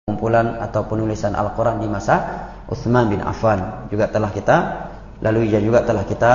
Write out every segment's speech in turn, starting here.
kumpulan atau penulisan Al-Quran di masa Utsman bin Affan juga telah kita lalui, dan juga telah kita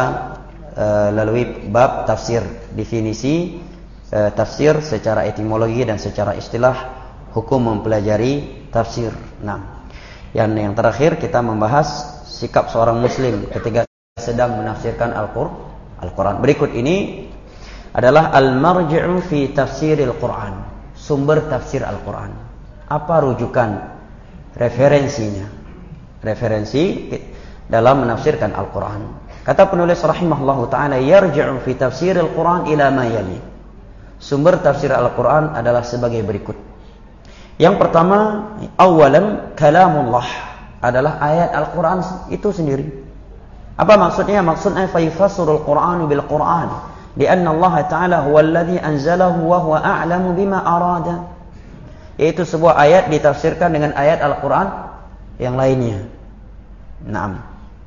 lalui bab tafsir, definisi tafsir secara etimologi dan secara istilah hukum mempelajari tafsir. Nah, yang terakhir kita membahas sikap seorang muslim ketika sedang menafsirkan Al-Quran. Berikut ini adalah al-marji'u fi tafsiril Quran, sumber tafsir Al-Quran. Apa rujukan, referensinya, referensi dalam menafsirkan Al-Quran. Kata penulis rahimahullahu ta'ala, yarji'u fi tafsiril Quran ila ma yali. Sumber tafsir Al-Quran adalah sebagai berikut. Yang pertama, awalan kalamullah, adalah ayat Al-Quran itu sendiri. Apa maksudnya? Maksudnya fayufassirul Qur'anu bil Qur'an, lianna Allah ta'ala huwa alladhi anzalahu wa huwa a'lamu bima arada. Yaitu sebuah ayat ditafsirkan dengan ayat Al-Quran yang lainnya. Naam.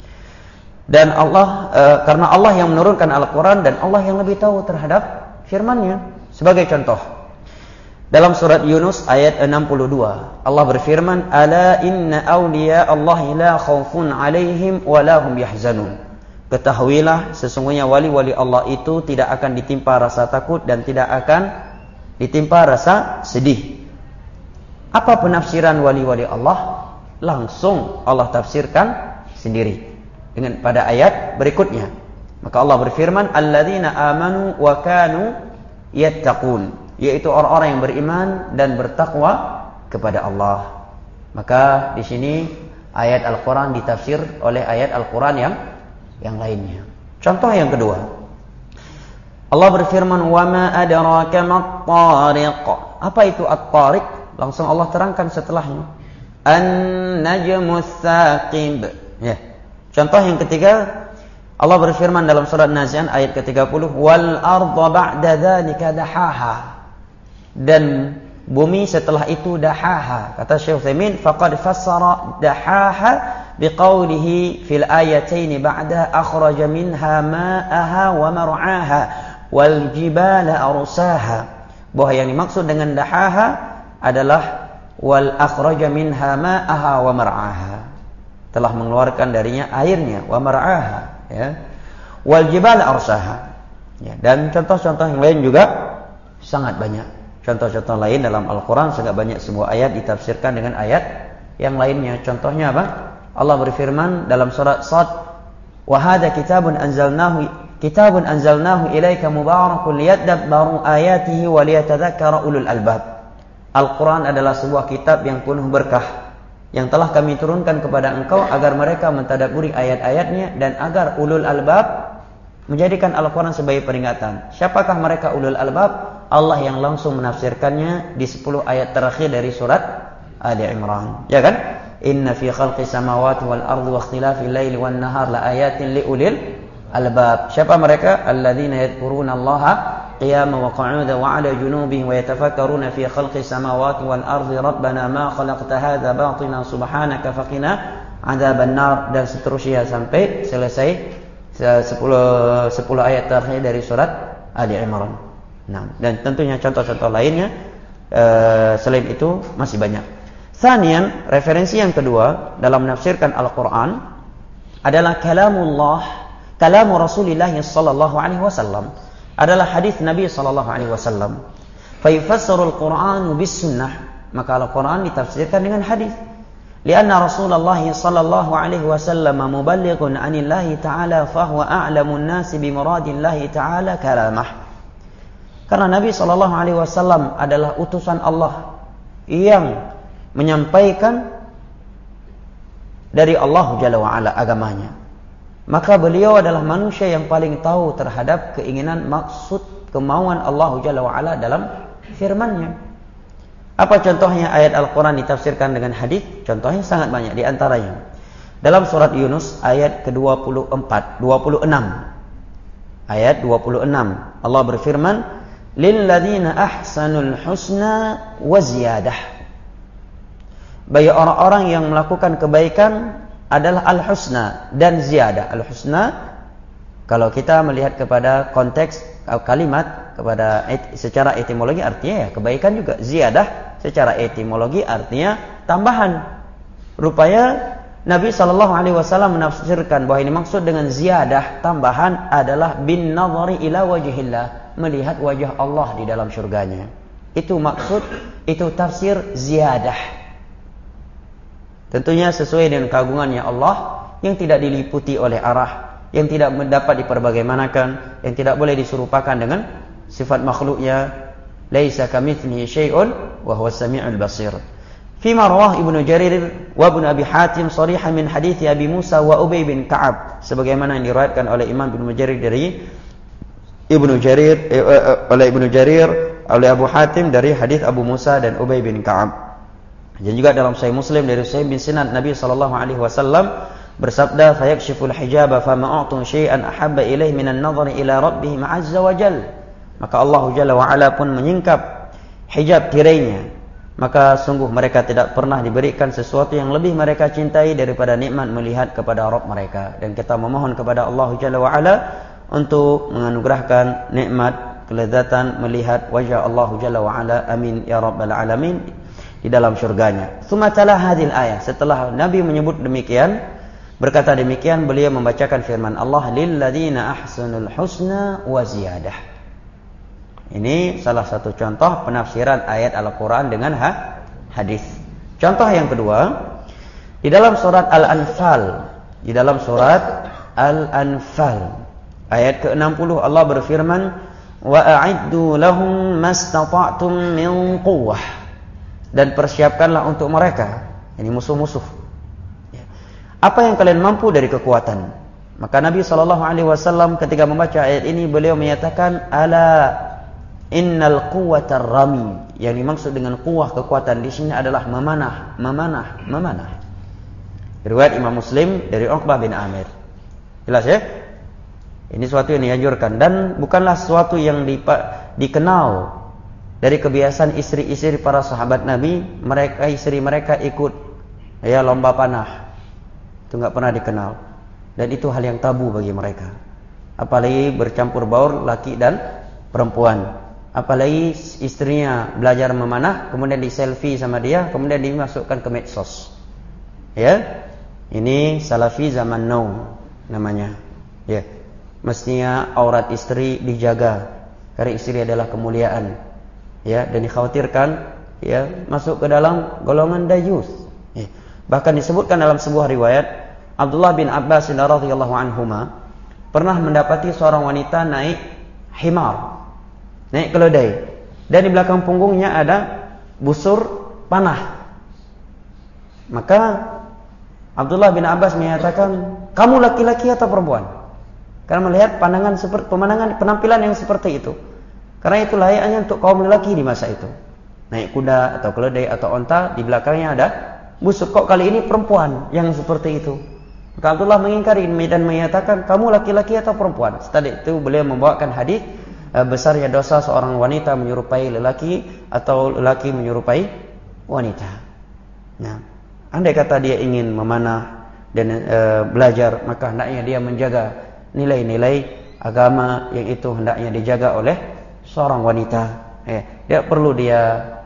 Dan Allah, karena Allah yang menurunkan Al-Quran dan Allah yang lebih tahu terhadap firman-Nya. Sebagai contoh, dalam surat Yunus ayat 62, Allah berfirman, "Ala inna awliya Allahi la khawfun 'alaihim wa la hum yahzanun." Ketahuilah, sesungguhnya wali-wali Allah itu tidak akan ditimpa rasa takut dan tidak akan ditimpa rasa sedih. Apa penafsiran wali-wali Allah? Langsung Allah tafsirkan sendiri dengan pada ayat berikutnya. Maka Allah berfirman, "Alladzina amanu wa kanu yattaqun," yaitu orang-orang yang beriman dan bertakwa kepada Allah. Maka di sini ayat Al-Quran ditafsir oleh ayat Al-Quran yang lainnya. Contoh yang kedua, Allah berfirman, "Wa ma adraka mat-tariq." Apa itu at-tariq? Langsung Allah terangkan setelahnya, An-Najmus Tsaqib. Ya. Contoh yang ketiga, Allah berfirman dalam surat Nazi'at ayat ke-30, "Wal arda ba'da dzalika dahaha." Dan bumi setelah itu dahaha. Kata Syekh Utsaimin, faqad fassara dahaha biqaulihi fil ayatayn ba'da akhraja minha ma'aha wa mar'aha wal jibala arsaha. Bahwa yang dimaksud dengan dahaha adalah wal akhraja minha ma'aha wa mar'aha, telah mengeluarkan darinya airnya, wa mar'aha, ya. Wal jibala arsaha. Ya, dan contoh-contoh yang lain juga sangat banyak. Contoh-contoh lain dalam Al-Quran sangat banyak, sebuah ayat ditafsirkan dengan ayat yang lainnya. Contohnya apa? Allah berfirman dalam surat Sad, "Wa hadza kitabun anzalnahu ilaika mubarakun liyadabbaru ayatihi wa liyatadzakkara ulul albab." Al-Quran adalah sebuah kitab yang penuh berkah, yang telah kami turunkan kepada engkau agar mereka mentadabburi ayat-ayatnya dan agar ulul albab menjadikan Al-Quran sebagai peringatan. Siapakah mereka ulul albab? Allah yang langsung menafsirkannya di 10 ayat terakhir dari surat Ali Imran. Ya kan? Inna fi khalqis samawati wal ardi wa ikhtilafil laili wan nahar la ayatin li ulil albab. Siapa mereka? Alladzina yadhkuruna Allaha qiyaman wa qu'udan wa 'ala junubihim wa yatafakkaruna fi khalqis samawati wal ardi rabbana ma khalaqta hadza batilan subhanaka faqina 'adzaban nar, dan seterusnya sampai selesai 10 ayat terakhir dari surat Ali Imran. Nah, dan tentunya contoh-contoh lainnya selain itu masih banyak. Tsaniyan, referensi yang kedua dalam menafsirkan Al-Quran adalah kalamullah, kalamu Rasulillah sallallahu alaihi wasallam, adalah hadis Nabi sallallahu alaihi wasallam. Fa yufassirul Qur'anu bis sunnah, maka Al-Quran ditafsirkan dengan hadis. Lianna Rasulullah sallallahu alaihi wasallam muballighun 'anillahi ta'ala fa huwa a'lamun nasi bi muradillahi ta'ala kalamah. Karena Nabi sallallahu alaihi wasallam adalah utusan Allah yang menyampaikan dari Allah Jalla wa Ala agamanya. Maka beliau adalah manusia yang paling tahu terhadap keinginan, maksud, kemauan Allah Jalla wa Ala dalam firman-Nya. Apa contohnya ayat Al-Quran ditafsirkan dengan hadis? Contohnya sangat banyak, di antaranya dalam surat Yunus ayat ke-24, 26. Ayat 26 Allah berfirman, "Lilladzina ahsanul husna wa ziyadah." Bagi orang-orang yang melakukan kebaikan adalah al-husna dan ziyadah. Al-husna, kalau kita melihat kepada konteks kalimat, kepada secara etimologi artinya ya kebaikan juga. Ziyadah secara etimologi artinya tambahan. Rupanya Nabi SAW menafsirkan bahwa ini maksud dengan ziyadah, tambahan adalah bin nazari ila wajhillah, melihat wajah Allah di dalam syurganya. Itu maksud, itu tafsir ziyadah. Tentunya sesuai dengan keagungannya Allah yang tidak diliputi oleh arah, yang tidak dapat diperbagaimanakan, yang tidak boleh diserupakan dengan sifat makhluknya. Laisa kamitslihi syai'un wa huwas samiul basir. Fima rawah Ibnu Jarir wa Ibnu Abi Hatim sharihan min hadits Abi Musa wa Ubay bin Ka'ab, sebagaimana yang diriwayatkan oleh Imam Ibnu Jarir dari Ibnu Jarir oleh Abu Hatim dari hadis Abu Musa dan Ubay bin Ka'ab. Dan juga dalam Sahih Muslim dari Sahih bin Sinan, Nabi sallallahu alaihi wasallam bersabda, "Fayakshiful hijaba fama a'tu syai'an ahabba ilaihi minan nadhari ila rabbih azza wa jalla." Maka Allah Jalla wa Ala pun menyingkap hijab tirainya. Maka sungguh mereka tidak pernah diberikan sesuatu yang lebih mereka cintai daripada nikmat melihat kepada Rabb mereka. Dan kita memohon kepada Allah Jalla wa Ala untuk menganugerahkan nikmat kelezatan melihat wajah Allah Jalla wa Ala. Amin ya rabbal alamin, di dalam syurganya. Tsumma tala hadhil ayah. Setelah Nabi menyebut demikian, berkata demikian, beliau membacakan firman Allah, lil ladzina ahsanul husna wa ziyadah. Ini salah satu contoh penafsiran ayat Al-Quran dengan hadis. Contoh yang kedua, di dalam surat Al-Anfal, ayat ke-60 Allah berfirman, wa a'iddu lahum mastata'tum min quwwah, dan persiapkanlah untuk mereka, ini musuh-musuh, apa yang kalian mampu dari kekuatan. Maka Nabi SAW ketika membaca ayat ini, beliau menyatakan, ala innal quwwatar rami, yang dimaksud dengan quwwah, kekuatan di sini adalah memanah. Riwayat Imam Muslim dari Uqbah bin Amir. Jelas ya? Ini sesuatu yang dianjurkan dan bukanlah sesuatu yang dikenal dari kebiasaan istri-istri para sahabat Nabi. Istri mereka ikut lomba panah. Itu enggak pernah dikenal. Dan itu hal yang tabu bagi mereka. Apalagi bercampur baur laki dan perempuan. Apalagi istrinya belajar memanah, kemudian di selfie sama dia, kemudian dimasukkan ke medsos. Ya, ini salafi zaman now namanya. Ya, mestinya aurat istri dijaga, karena istri adalah kemuliaan. Ya, dan dikhawatirkan masuk ke dalam golongan dayus. Ya. Bahkan disebutkan dalam sebuah riwayat, Abdullah bin Abbas radhiyallahu anhuma pernah mendapati seorang wanita naik himar, naik keledai, dan di belakang punggungnya ada busur panah. Maka Abdullah bin Abbas menyatakan, kamu laki-laki atau perempuan? Karena melihat penampilan yang seperti itu. Karena itu layaknya untuk kaum lelaki di masa itu. Naik kuda atau keledai atau onta, di belakangnya ada busur. Kok kali ini perempuan yang seperti itu? Maka Abdullah mengingkari dan menyatakan, kamu laki-laki atau perempuan? Setelah itu beliau membawakan hadis besarnya dosa seorang wanita menyerupai lelaki atau lelaki menyerupai wanita. Nah, andai kata dia ingin memanah dan belajar, maka hendaknya dia menjaga nilai-nilai agama yang itu hendaknya dijaga oleh seorang wanita. Dia perlu dia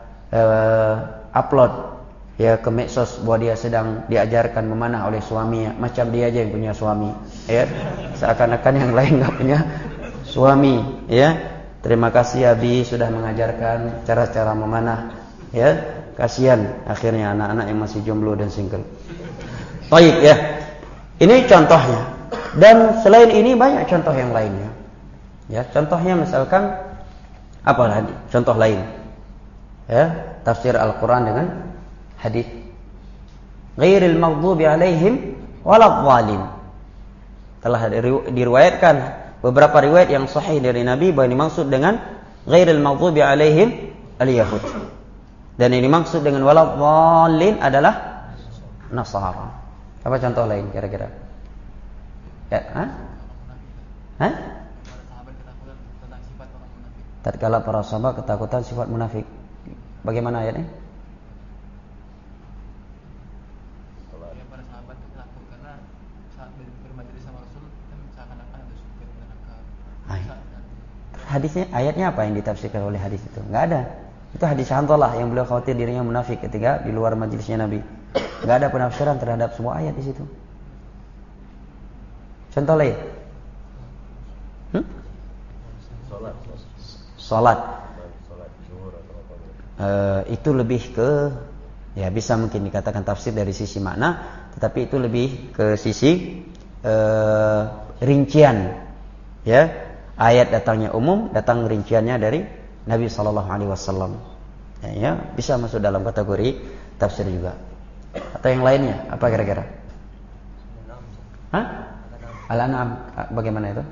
upload ke medsos bahwa dia sedang diajarkan memanah oleh suaminya, macam dia aja yang punya suami. Seakan-akan yang lain enggak punya suami. Terima kasih Abi sudah mengajarkan cara-cara memanah. Kasihan akhirnya anak-anak yang masih jomblo dan single. Baik ini contohnya. Dan selain ini banyak contoh yang lainnya. Contohnya misalkan apa lagi? Contoh lain. Tafsir Al-Quran dengan hadis. Ghairil maghdubi alaihim waladhdallin. Telah diriwayatkan beberapa riwayat yang sahih dari Nabi bahwa dimaksud dengan ghairil maghdubi alaihim al-yahud. Dan yang dimaksud dengan waladhdallin adalah Nasara. Apa contoh lain kira-kira? Tatkala para sahabat ketakutan sifat munafik. Bagaimana ayatnya? Para sahabat takut karena saat bermajelis sama Rasul kan seakan-akan ada surga dan neraka. Hadisnya, ayatnya apa yang ditafsirkan oleh hadis itu? Enggak ada. Itu hadis Hanzalah yang beliau khawatir dirinya munafik ketika di luar majelisnya Nabi. Enggak ada penafsiran terhadap semua ayat di situ. Contoh lain. Salat. Itu lebih ke, ya bisa mungkin dikatakan tafsir dari sisi makna, tetapi itu lebih ke sisi rincian. Ya, ayat datangnya umum, datang rinciannya dari Nabi sallallahu alaihi wasallam. Ya, bisa masuk dalam kategori tafsir juga. Atau yang lainnya, apa kira-kira? Hah? Al-An'am, bagaimana itu?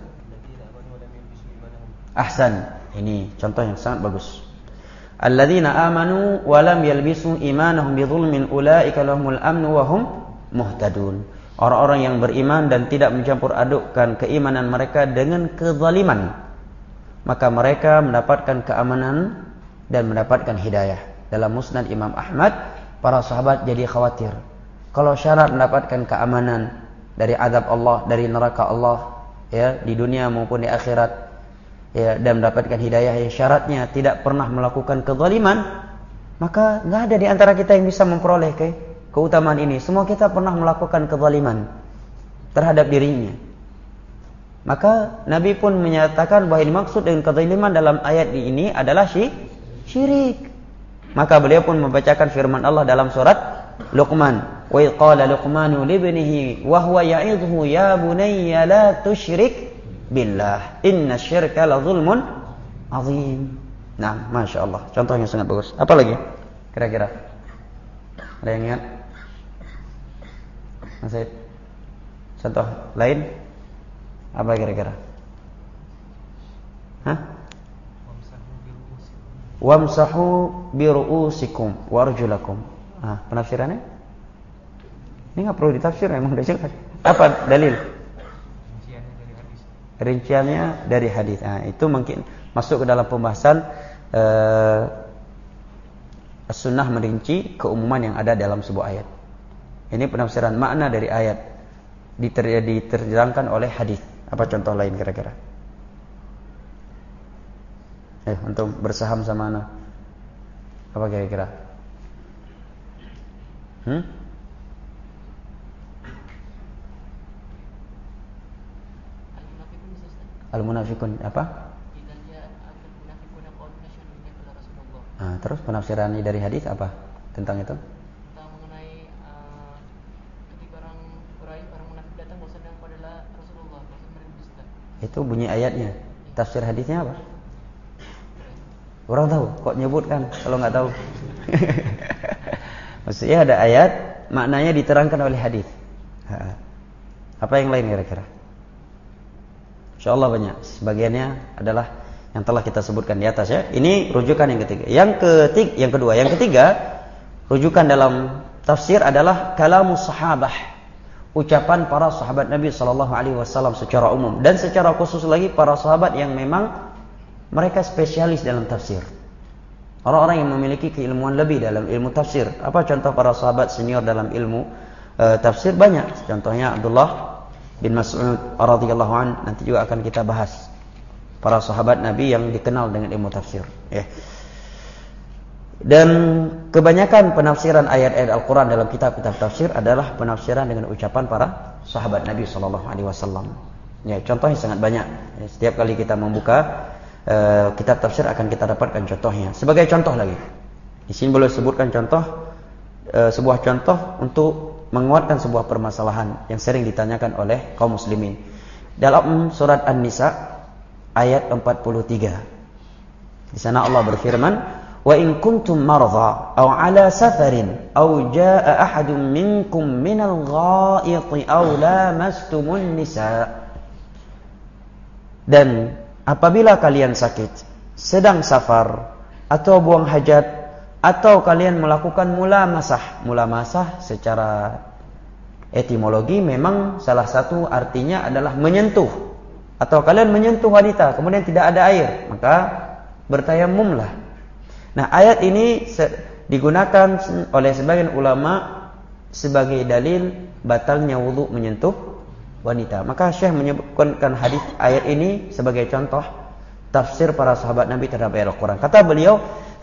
Ahsan, ini contoh yang sangat bagus. Alladzina amanu wa lam yalbisu imanahum bidzulmin ulaika lahumul amnu wa hum muhtadun. Orang-orang yang beriman dan tidak mencampur adukkan keimanan mereka dengan kezaliman, maka mereka mendapatkan keamanan dan mendapatkan hidayah. Dalam Musnad Imam Ahmad, para sahabat jadi khawatir. Kalau syarat mendapatkan keamanan dari azab Allah, dari neraka Allah, ya, di dunia maupun di akhirat, ya, dan mendapatkan hidayah yang syaratnya tidak pernah melakukan kezaliman, maka enggak ada di antara kita yang bisa memperoleh keutamaan ini. Semua kita pernah melakukan kezaliman terhadap dirinya. Maka Nabi pun menyatakan bahwa yang dimaksud dengan kezaliman dalam ayat ini adalah syirik. Maka beliau pun membacakan firman Allah dalam surat Luqman, wa qala Luqmanu libnihi wa huwa ya'idhu ya bunayya la tusyrik billah innasyirka la zulmun azim. Nah, Masya Allah, contohnya sangat bagus. Apa lagi kira-kira? Ada yang ingat? Masih contoh lain? Apa kira-kira? Hah? Wamsahu biru'usikum warjulakum. Penafsirannya? Ini nggak perlu ditafsir, memang sudah jelas. Apa dalil? Rinciannya dari hadis. Itu mungkin masuk ke dalam pembahasan sunnah merinci keumuman yang ada dalam sebuah ayat. Ini penafsiran makna dari ayat diterjemahkan oleh hadis. Apa contoh lain kira-kira? Untuk bersaham sama anak. Apa kira-kira? Al-munafiqun apa? Terus penafsirannya dari hadis apa tentang itu? Tentang mengenai ketika orang munafik datang bahwasanya adalah Rasulullah, maksud mereka dusta. Itu bunyi ayatnya. Tafsir hadisnya apa? Orang tahu, kok nyebutkan kalau nggak tahu. Maksudnya ada ayat, maknanya diterangkan oleh hadis. Apa yang lain kira-kira? Insyaallah banyak. Sebagiannya adalah yang telah kita sebutkan di atas ya. Ini rujukan yang ketiga. Yang ketiga, rujukan dalam tafsir adalah kalamus sahabah. Ucapan para sahabat Nabi sallallahu alaihi wasallam secara umum dan secara khusus lagi para sahabat yang memang mereka spesialis dalam tafsir. Orang-orang yang memiliki keilmuan lebih dalam ilmu tafsir. Apa contoh para sahabat senior dalam ilmu tafsir? Banyak. Contohnya Abdullah bin Mas'ud radhiyallahu an. Nanti juga akan kita bahas para sahabat Nabi yang dikenal dengan ilmu tafsir. Dan kebanyakan penafsiran ayat-ayat Al-Quran dalam kitab-kitab tafsir adalah penafsiran dengan ucapan para sahabat Nabi sallallahu alaihi wasallam. Ya, contohnya sangat banyak. Setiap kali kita membuka kitab tafsir akan kita dapatkan contohnya. Sebagai contoh lagi, di sini boleh sebutkan contoh, sebuah contoh untuk menguatkan sebuah permasalahan yang sering ditanyakan oleh kaum muslimin. Dalam surat An-Nisa ayat 43, di sana Allah berfirman, wa in kuntum marza aw ala safarin aw jaa ahadun minkum minal ghaiti aw lamastumun nisa. Dan apabila kalian sakit, sedang safar, atau buang hajat, atau kalian melakukan mulamasah. Mulamasah secara etimologi memang salah satu artinya adalah menyentuh. Atau kalian menyentuh wanita, kemudian tidak ada air, maka bertayamumlah. Nah, ayat ini digunakan oleh sebagian ulama sebagai dalil batalnya wudu menyentuh wanita. Maka Syekh menyebutkan hadis ayat ini sebagai contoh tafsir para sahabat Nabi terhadap ayat Al-Quran. Kata beliau,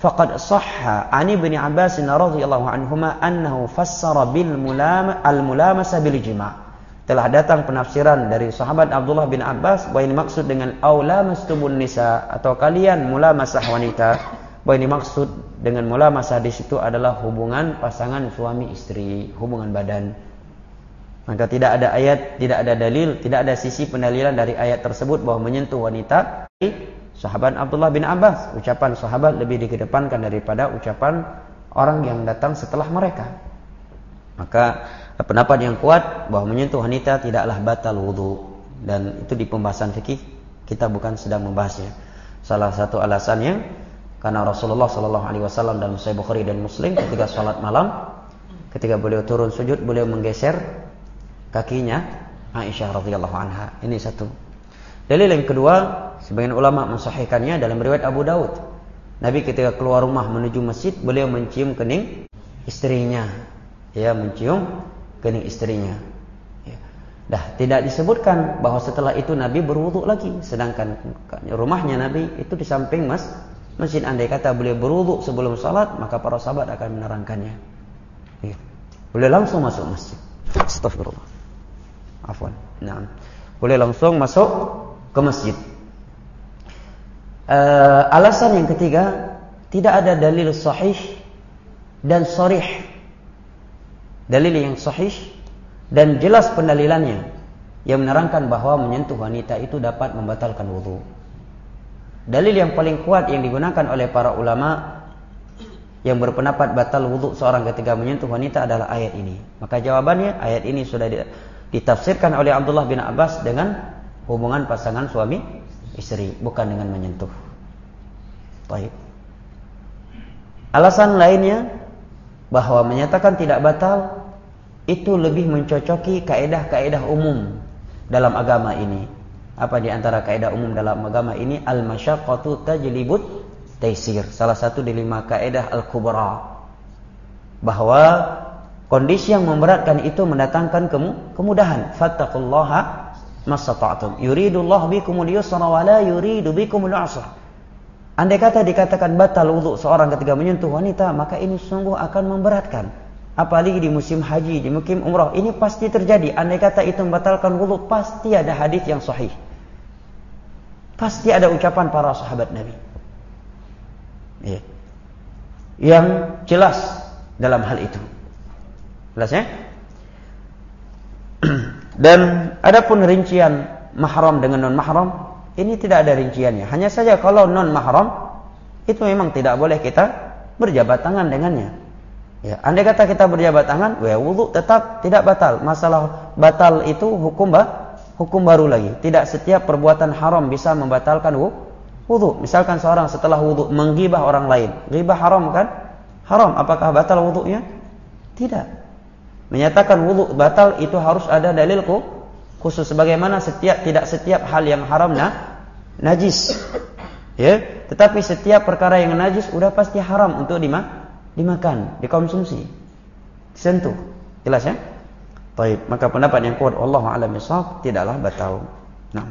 faqad sahha 'an Ibnu Abbas radhiyallahu anhuma annahu fassara bil mulamasa bil jima'. Telah datang penafsiran dari sahabat Abdullah bin Abbas bahwa ini maksud dengan aulamastumul nisa, atau kalian mulamasah wanita, bahwa ini maksud dengan mulamasah di situ adalah hubungan pasangan suami istri, hubungan badan. Maka tidak ada ayat, tidak ada dalil, tidak ada sisi pendalilan dari ayat tersebut bahwa menyentuh wanita. Sahabat Abdullah bin Abbas, ucapan sahabat lebih dikedepankan daripada ucapan orang yang datang setelah mereka. Maka pendapat yang kuat bahwa menyentuh wanita tidaklah batal wudu, dan itu di pembahasan fikih kita bukan sedang membahasnya. Salah satu alasannya karena Rasulullah SAW dalam Sahih Bukhari dan Muslim ketika salat malam, ketika beliau turun sujud, beliau menggeser kakinya Aisyah radhiyallahu anha. Ini satu. Dalil yang kedua, sebagian ulama mensahihkannya dalam riwayat Abu Daud. Nabi ketika keluar rumah menuju masjid, beliau mencium kening istrinya. Ya, mencium kening istrinya. Ya. Dah tidak disebutkan bahwa setelah itu Nabi berwudu lagi, sedangkan rumahnya Nabi itu di samping masjid. Andai kata beliau berwudu sebelum salat, maka para sahabat akan menerangkannya. Ya. Beliau langsung masuk masjid. Astagfirullah. Afwan. Nah, boleh langsung masuk ke masjid. Alasan yang ketiga, tidak ada dalil sahih dan sharih. Dalil yang sahih dan jelas pendalilannya yang menerangkan bahwa menyentuh wanita itu dapat membatalkan wudu. Dalil yang paling kuat yang digunakan oleh para ulama yang berpendapat batal wudu seorang ketika menyentuh wanita adalah ayat ini. Maka jawabannya, ayat ini sudah ditafsirkan oleh Abdullah bin Abbas dengan hubungan pasangan suami istri, bukan dengan menyentuh. Baik. Alasan lainnya bahwa menyatakan tidak batal itu lebih mencocoki kaidah-kaidah umum dalam agama ini. Apa di antara kaidah umum dalam agama ini? Al-masyaqqatu tajlibut taisir. Salah satu di 5 kaidah al-kubra. Bahwa kondisi yang memberatkan itu mendatangkan kemudahan. Fattaqullaha mastata'tum. Yuridullahu bikumul yusra wa la yuridu bikumul usra. Andai kata dikatakan batal wudu seorang ketika menyentuh wanita, maka ini sungguh akan memberatkan. Apalagi di musim haji, di musim umrah, ini pasti terjadi. Andai kata itu membatalkan wudu, pasti ada hadis yang sahih. Pasti ada ucapan para sahabat Nabi. Ya. Yang jelas dalam hal itu. Jelas ya? Dan adapun rincian mahram dengan non mahram, ini tidak ada rinciannya. Hanya saja kalau non mahram itu memang tidak boleh kita berjabat tangan dengannya. Ya, andai kata kita berjabat tangan, wudu tetap tidak batal. Masalah batal itu hukum baru lagi. Tidak setiap perbuatan haram bisa membatalkan wudu. Misalkan seorang setelah wudu menggibah orang lain, ghibah haram kan? Haram. Apakah batal wudunya? Tidak. Menyatakan wudu batal itu harus ada dalil khusus, sebagaimana tidak setiap hal yang haram najis. Ya, tetapi setiap perkara yang najis udah pasti haram untuk dimakan, dikonsumsi, disentuh. Jelas ya? Baik, maka pendapat yang kuat wallahu a'lam bishawab tidaklah batal. Nah.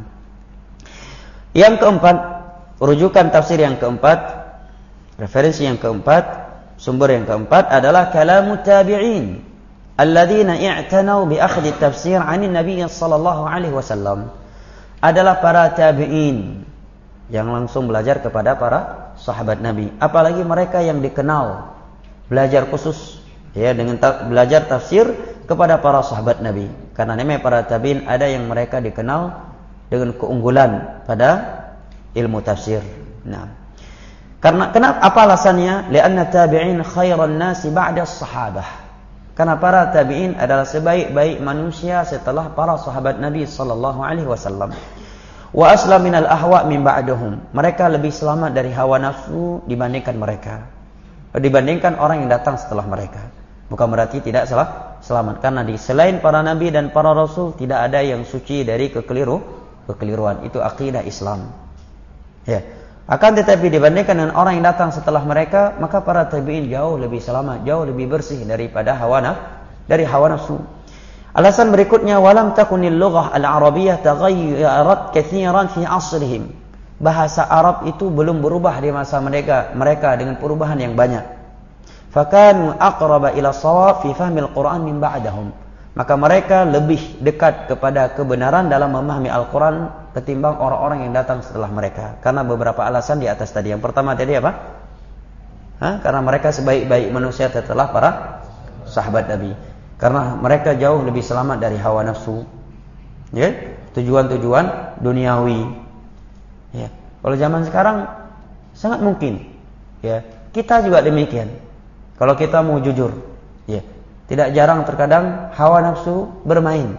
Yang keempat, rujukan tafsir yang keempat, referensi yang keempat, sumber yang keempat adalah kalamut tabi'in alladzina i'tanau bi akhdhi tafsir 'ani Nabi sallallahu alaihi wasallam. Adalah para tabi'in yang langsung belajar kepada para sahabat Nabi, apalagi mereka yang dikenal belajar khusus ya dengan belajar tafsir kepada para sahabat Nabi. Karena namanya para tabi'in ada yang mereka dikenal dengan keunggulan pada ilmu tafsir. Nah, karena kenapa? Apa alasannya? Lianna tabi'in khairan nasi ba'da sahabah. Karena para tabi'in adalah sebaik-baik manusia setelah para sahabat Nabi sallallahu alaihi wasallam. Wa aslam minal ahwa min ba'dahum. Mereka lebih selamat dari hawa nafsu dibandingkan orang yang datang setelah mereka. Bukan berarti tidak selamat, karena selain para nabi dan para rasul tidak ada yang suci dari kekeliruan. Itu akidah Islam. Ya. Akan tetapi dibandingkan dengan orang yang datang setelah mereka, maka para tabi'in jauh lebih selamat, jauh lebih bersih daripada hawa nafsu. Alasan berikutnya, walam takunil lughah al-arabiyyah taghayyarat katsiran fi asrihim. bahasa Arab itu belum berubah di masa mereka dengan perubahan yang banyak. Fakanu aqraba ila shawab fi fahmil Qur'an min ba'dahum. Maka mereka lebih dekat kepada kebenaran dalam memahami Al-Quran ketimbang orang-orang yang datang setelah mereka. Karena beberapa alasan di atas tadi. Yang pertama tadi apa? Karena mereka sebaik-baik manusia setelah para sahabat Nabi. Karena mereka jauh lebih selamat dari hawa nafsu, ya, tujuan-tujuan duniawi. Ya. Kalau zaman sekarang sangat mungkin, ya, kita juga demikian. Kalau kita mau jujur, ya. Tidak jarang terkadang hawa nafsu bermain.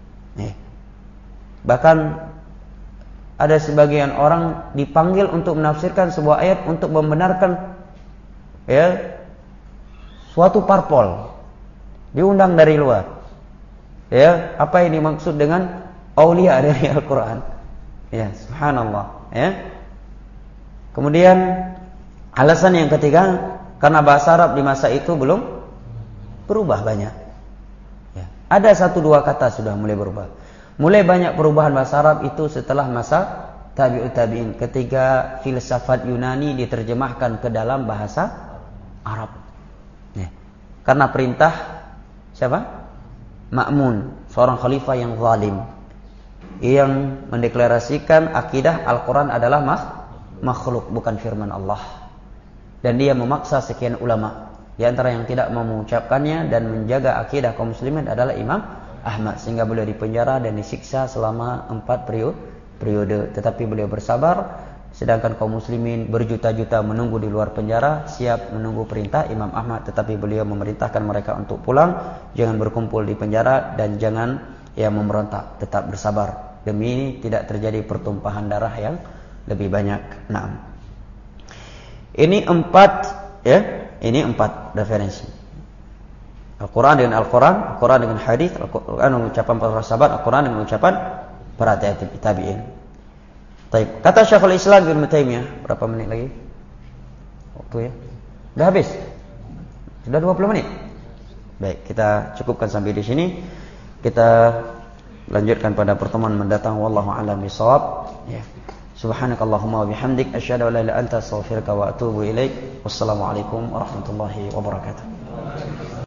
Bahkan ada sebagian orang dipanggil untuk menafsirkan sebuah ayat untuk membenarkan, ya, suatu parpol. Diundang dari luar. Ya, apa ini maksud dengan aulia dari Al-Quran? Ya, subhanallah. Ya. Kemudian alasan yang ketiga, karena bahasa Arab di masa itu belum berubah banyak. Ya. Ada 1-2 kata sudah mulai berubah. Mulai banyak perubahan bahasa Arab itu setelah masa tabi'ut tabi'in, ketika filsafat Yunani diterjemahkan ke dalam bahasa Arab. Ya. Karena perintah siapa? Ma'mun, seorang khalifah yang zalim, yang mendeklarasikan akidah Al-Quran adalah makhluk, bukan firman Allah. Dan dia memaksa sekian ulama. Di antara yang tidak mau mengucapkannya dan menjaga akidah kaum muslimin adalah Imam Ahmad, sehingga beliau dipenjara dan disiksa selama 4 periode. Tetapi beliau bersabar, sedangkan kaum muslimin berjuta-juta menunggu di luar penjara, siap menunggu perintah Imam Ahmad. Tetapi beliau memerintahkan mereka untuk pulang, jangan berkumpul di penjara dan jangan memberontak, tetap bersabar demi tidak terjadi pertumpahan darah yang lebih banyak. Nah, ini 4, ya. Ini 4 referensi. Al-Quran dengan Al-Quran, Al-Quran dengan hadis, Al-Quran dengan ucapan para sahabat, Al-Quran dengan ucapan para tabi'in. Baik. Kata Syekhul Islam Ibnu Taimiyah, berapa menit lagi? Waktu ya? Sudah habis? Sudah 20 menit? Baik, kita cukupkan sampai di sini. Kita lanjutkan pada pertemuan mendatang. Wallahu a'lam bishawab. Ya. Subhanakallahumma wa bihamdik asyhadu an la ilaha illa anta astaghfiruka wa atubu ilaik. Wassalamualaikum warahmatullahi wabarakatuh.